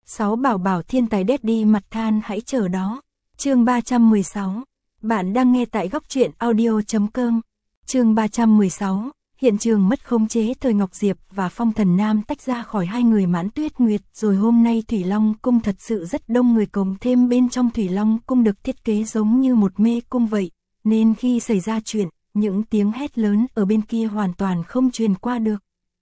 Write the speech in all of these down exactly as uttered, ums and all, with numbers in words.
Sáu bảo bảo thiên tài Daddy mặt than hãy chờ đó. Chương ba trăm mười sáu. Bạn đang nghe tại góc truyện audio chấm com. Chương ba trăm mười sáu. Hiện trường mất khống chế, Thời Ngọc Diệp và Phong Thần Nam tách ra khỏi hai người Mãn Tuyết Nguyệt, rồi hôm nay Thủy Long cung thật sự rất đông người, cộng thêm bên trong Thủy Long cung được thiết kế giống như một mê cung vậy, nên khi xảy ra chuyện, những tiếng hét lớn ở bên kia hoàn toàn không truyền qua được.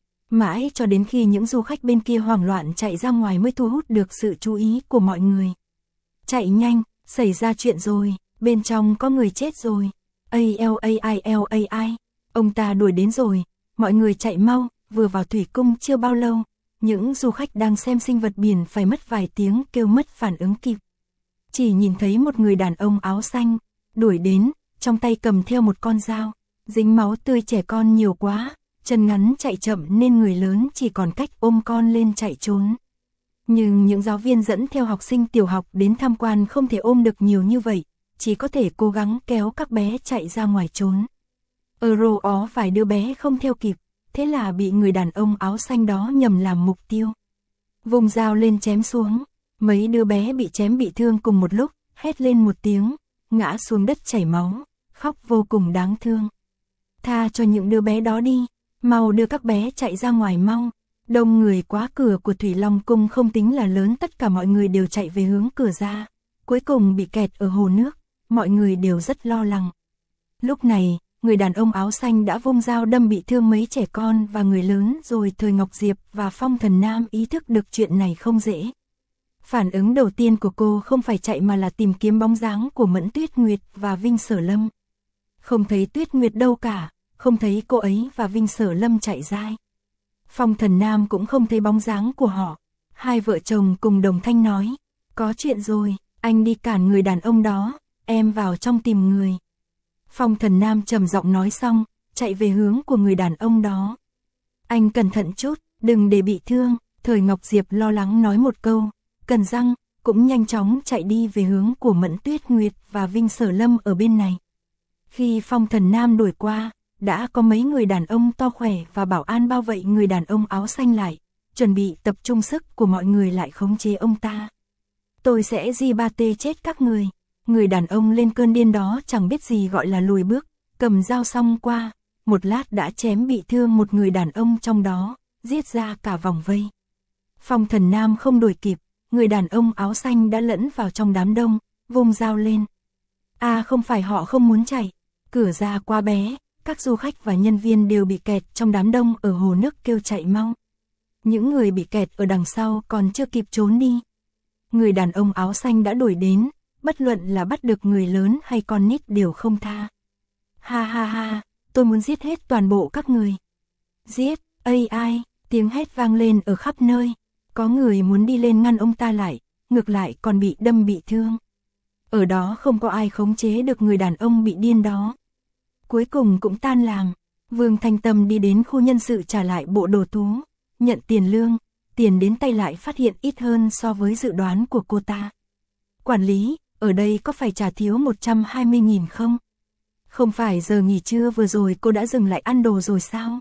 Mãi cho đến khi những du khách bên kia hoảng loạn chạy ra ngoài mới thu hút được sự chú ý của mọi người. Chạy nhanh, xảy ra chuyện rồi, bên trong có người chết rồi. A L A I L A I, ông ta đuổi đến rồi, mọi người chạy mau. Vừa vào thủy cung chưa bao lâu, những du khách đang xem sinh vật biển phải mất vài tiếng kêu mất phản ứng kịp. Chỉ nhìn thấy một người đàn ông áo xanh đuổi đến, trong tay cầm theo một con dao, dính máu tươi, trẻ con nhiều quá, chân ngắn chạy chậm nên người lớn chỉ còn cách ôm con lên chạy trốn. Nhưng những giáo viên dẫn theo học sinh tiểu học đến tham quan không thể ôm được nhiều như vậy, chỉ có thể cố gắng kéo các bé chạy ra ngoài trốn. Ở rô ó vài đứa bé không theo kịp, thế là bị người đàn ông áo xanh đó nhầm làm mục tiêu. Vùng dao lên chém xuống, mấy đứa bé bị chém bị thương cùng một lúc, hét lên một tiếng, ngã xuống đất chảy máu, khóc vô cùng đáng thương. Tha cho những đứa bé đó đi, mau đưa các bé chạy ra ngoài mau. Đông người quá, cửa của Thủy Long cung không tính là lớn, tất cả mọi người đều chạy về hướng cửa ra, cuối cùng bị kẹt ở hồ nước, mọi người đều rất lo lắng. Lúc này, người đàn ông áo xanh đã vung dao đâm bị thương mấy trẻ con và người lớn rồi. Thời Ngọc Diệp và Phong Thần Nam ý thức được chuyện này không dễ. Phản ứng đầu tiên của cô không phải chạy mà là tìm kiếm bóng dáng của Mẫn Tuyết Nguyệt và Vinh Sở Lâm. Không thấy Tuyết Nguyệt đâu cả, không thấy cô ấy và Vinh Sở Lâm chạy ra. Phong Thần Nam cũng không thấy bóng dáng của họ. Hai vợ chồng cùng đồng thanh nói, có chuyện rồi, anh đi cản người đàn ông đó, em vào trong tìm người. Phong Thần Nam trầm giọng nói xong, chạy về hướng của người đàn ông đó. Anh cẩn thận chút, đừng để bị thương. Thời Ngọc Diệp lo lắng nói một câu, cần răng, cũng nhanh chóng chạy đi về hướng của Mẫn Tuyết Nguyệt và Vinh Sở Lâm ở bên này. Khi Phong Thần Nam đuổi qua, đã có mấy người đàn ông to khỏe và bảo an bao vây người đàn ông áo xanh lại, chuẩn bị tập trung sức của mọi người lại khống chế ông ta. Tôi sẽ di ba tê chết các người. Người đàn ông lên cơn điên đó chẳng biết gì gọi là lùi bước, cầm dao xong qua, một lát đã chém bị thương một người đàn ông trong đó, giết ra cả vòng vây. Phong Thần Nam không đuổi kịp, người đàn ông áo xanh đã lẫn vào trong đám đông, vung dao lên. À không phải họ không muốn chạy, cửa ra quá bé, các du khách và nhân viên đều bị kẹt trong đám đông ở hồ nước kêu chạy mau. Những người bị kẹt ở đằng sau còn chưa kịp trốn đi. Người đàn ông áo xanh đã đuổi đến, bất luận là bắt được người lớn hay con nít đều không tha. Ha ha ha, tôi muốn giết hết toàn bộ các người. Giết, ai ai, tiếng hét vang lên ở khắp nơi. Có người muốn đi lên ngăn ông ta lại, ngược lại còn bị đâm bị thương. Ở đó không có ai khống chế được người đàn ông bị điên đó. Cuối cùng cũng tan làm. Vương Thanh Tâm đi đến khu nhân sự trả lại bộ đồ thú, nhận tiền lương, tiền đến tay lại phát hiện ít hơn so với dự đoán của cô ta. Quản lý, ở đây có phải trả thiếu một trăm hai mươi nghìn không? Không phải giờ nghỉ trưa vừa rồi cô đã dừng lại ăn đồ rồi sao?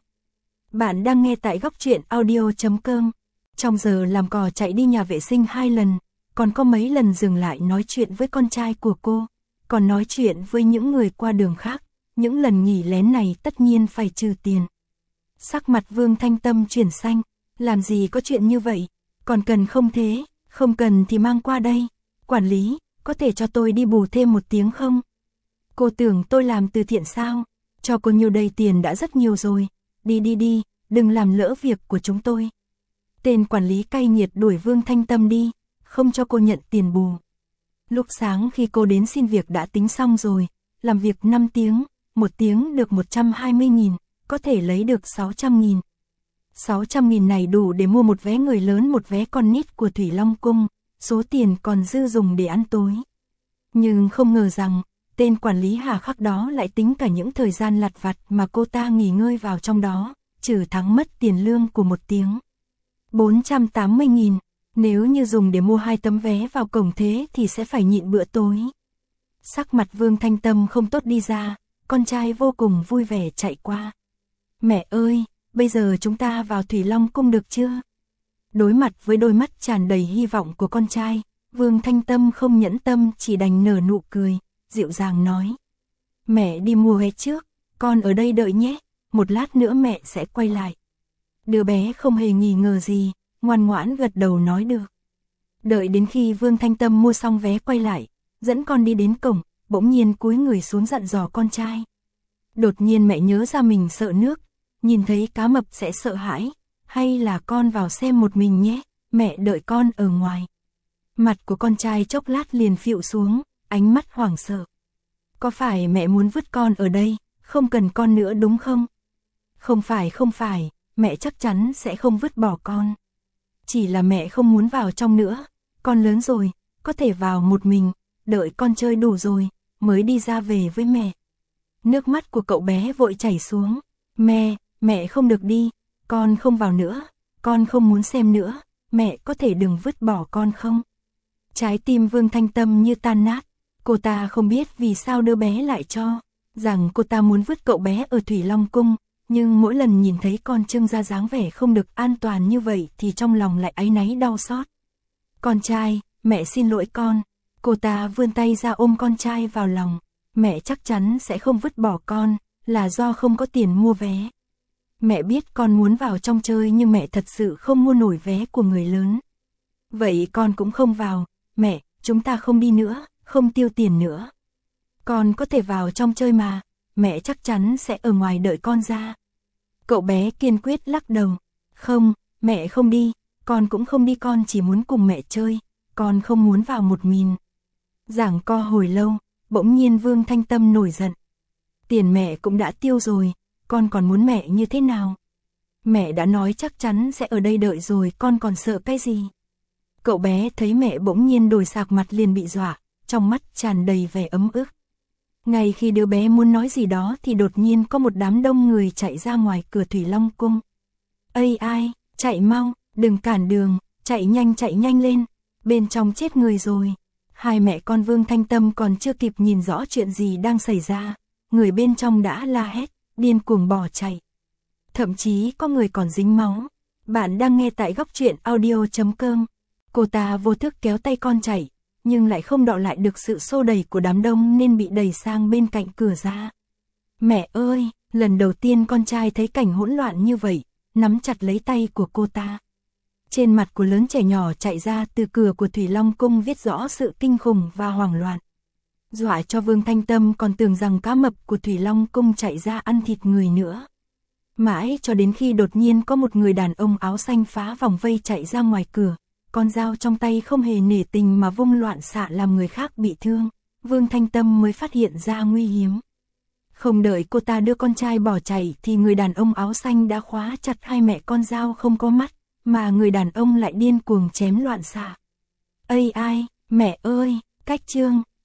Bạn đang nghe tại góc truyện audio chấm com. Trong giờ làm cò chạy đi nhà vệ sinh hai lần, còn có mấy lần dừng lại nói chuyện với con trai của cô, còn nói chuyện với những người qua đường khác. Những lần nghỉ lén này tất nhiên phải trừ tiền. Sắc mặt Vương Thanh Tâm chuyển xanh, làm gì có chuyện như vậy, còn cần không thế, không cần thì mang qua đây. Quản lý, có thể cho tôi đi bù thêm một tiếng không? Cô tưởng tôi làm từ thiện sao? Cho cô nhiêu đây tiền đã rất nhiều rồi, đi đi đi, đừng làm lỡ việc của chúng tôi. Tên quản lý cay nghiệt đuổi Vương Thanh Tâm đi, không cho cô nhận tiền bù. Lúc sáng khi cô đến xin việc đã tính xong rồi, làm việc năm tiếng, một tiếng được một trăm hai mươi nghìn, có thể lấy được sáu trăm nghìn. sáu trăm nghìn này đủ để mua một vé người lớn một vé con nít của Thủy Long Cung, số tiền còn dư dùng để ăn tối. Nhưng không ngờ rằng, tên quản lý hà khắc đó lại tính cả những thời gian lặt vặt mà cô ta nghỉ ngơi vào trong đó, trừ thắng mất tiền lương của một tiếng. bốn trăm tám mươi nghìn, nếu như dùng để mua hai tấm vé vào cổng thế thì sẽ phải nhịn bữa tối. Sắc mặt Vương Thanh Tâm không tốt đi ra, con trai vô cùng vui vẻ chạy qua. Mẹ ơi, bây giờ chúng ta vào Thủy Long Cung được chưa? Đối mặt với đôi mắt tràn đầy hy vọng của con trai, Vương Thanh Tâm không nhẫn tâm chỉ đành nở nụ cười, dịu dàng nói. Mẹ đi mua vé trước, con ở đây đợi nhé, một lát nữa mẹ sẽ quay lại. Đứa bé không hề nghi ngờ gì, ngoan ngoãn gật đầu nói được. Đợi đến khi Vương Thanh Tâm mua xong vé quay lại, dẫn con đi đến cổng, bỗng nhiên cúi người xuống dặn dò con trai. Đột nhiên mẹ nhớ ra mình sợ nước, nhìn thấy cá mập sẽ sợ hãi, hay là con vào xem một mình nhé, mẹ đợi con ở ngoài. Mặt của con trai chốc lát liền phịu xuống, ánh mắt hoảng sợ. Có phải mẹ muốn vứt con ở đây, không cần con nữa đúng không? Không phải không phải, mẹ chắc chắn sẽ không vứt bỏ con. Chỉ là mẹ không muốn vào trong nữa, con lớn rồi, có thể vào một mình, đợi con chơi đủ rồi, mới đi ra về với mẹ. Nước mắt của cậu bé vội chảy xuống. Mẹ, mẹ không được đi, con không vào nữa, con không muốn xem nữa, mẹ có thể đừng vứt bỏ con không? Trái tim Vương Thanh Tâm như tan nát, cô ta không biết vì sao đứa bé lại cho rằng cô ta muốn vứt cậu bé ở Thủy Long Cung, nhưng mỗi lần nhìn thấy con trưng ra dáng vẻ không được an toàn như vậy thì trong lòng lại áy náy đau xót. Con trai, mẹ xin lỗi con. Cô ta vươn tay ra ôm con trai vào lòng. Mẹ chắc chắn sẽ không vứt bỏ con, là do không có tiền mua vé. Mẹ biết con muốn vào trong chơi nhưng mẹ thật sự không mua nổi vé của người lớn. Vậy con cũng không vào, mẹ, chúng ta không đi nữa, không tiêu tiền nữa. Con có thể vào trong chơi mà, mẹ chắc chắn sẽ ở ngoài đợi con ra. Cậu bé kiên quyết lắc đầu. Không, mẹ không đi, con cũng không đi, con chỉ muốn cùng mẹ chơi, con không muốn vào một mình. Giảng co hồi lâu, bỗng nhiên Vương Thanh Tâm nổi giận. Tiền mẹ cũng đã tiêu rồi, con còn muốn mẹ như thế nào? Mẹ đã nói chắc chắn sẽ ở đây đợi rồi, con còn sợ cái gì? Cậu bé thấy mẹ bỗng nhiên đổi sạc mặt liền bị dọa, trong mắt tràn đầy vẻ ấm ức. Ngay khi đứa bé muốn nói gì đó thì đột nhiên có một đám đông người chạy ra ngoài cửa Thủy Long Cung. Ây ai, chạy mau, đừng cản đường, chạy nhanh chạy nhanh lên, bên trong chết người rồi. Hai mẹ con Vương Thanh Tâm còn chưa kịp nhìn rõ chuyện gì đang xảy ra, người bên trong đã la hét, điên cuồng bỏ chạy. Thậm chí có người còn dính máu. Bạn đang nghe tại góc truyện audio chấm com. Cô ta vô thức kéo tay con chạy, nhưng lại không đọ lại được sự xô đẩy của đám đông nên bị đẩy sang bên cạnh cửa ra. Mẹ ơi, lần đầu tiên con trai thấy cảnh hỗn loạn như vậy, nắm chặt lấy tay của cô ta. Trên mặt của lớn trẻ nhỏ chạy ra từ cửa của Thủy Long Cung viết rõ sự kinh khủng và hoảng loạn. Dọa cho Vương Thanh Tâm còn tưởng rằng cá mập của Thủy Long Cung chạy ra ăn thịt người nữa. Mãi cho đến khi đột nhiên có một người đàn ông áo xanh phá vòng vây chạy ra ngoài cửa, con dao trong tay không hề nể tình mà vung loạn xạ làm người khác bị thương, Vương Thanh Tâm mới phát hiện ra nguy hiểm. Không đợi cô ta đưa con trai bỏ chạy thì người đàn ông áo xanh đã khóa chặt hai mẹ con dao không có mắt, mà người đàn ông lại điên cuồng chém loạn xạ. Ây ai, mẹ ơi, cách chương.